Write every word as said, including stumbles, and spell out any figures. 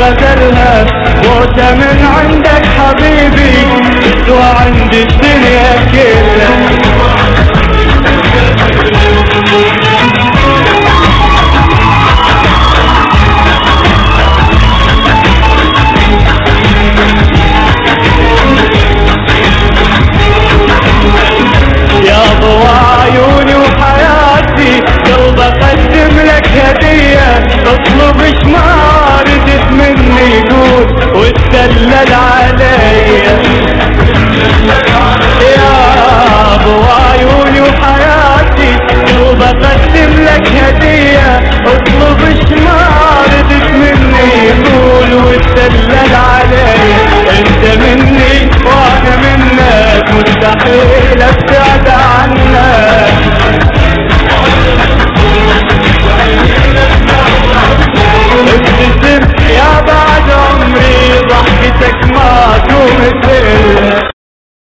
غزلها موتة من عندك حبيبي تسوى عند الدنيا كلها. يا ضوى عيوني وحياتي قلب اقدم لك هدية اطلب ما ردت مني يقول وتدلل علي. يا ضوى عيوني وحياتي قلب اقدم لك هدية اطلب ما ردت مني يقول وتدلل علي. انت مني وانا منك مستحيل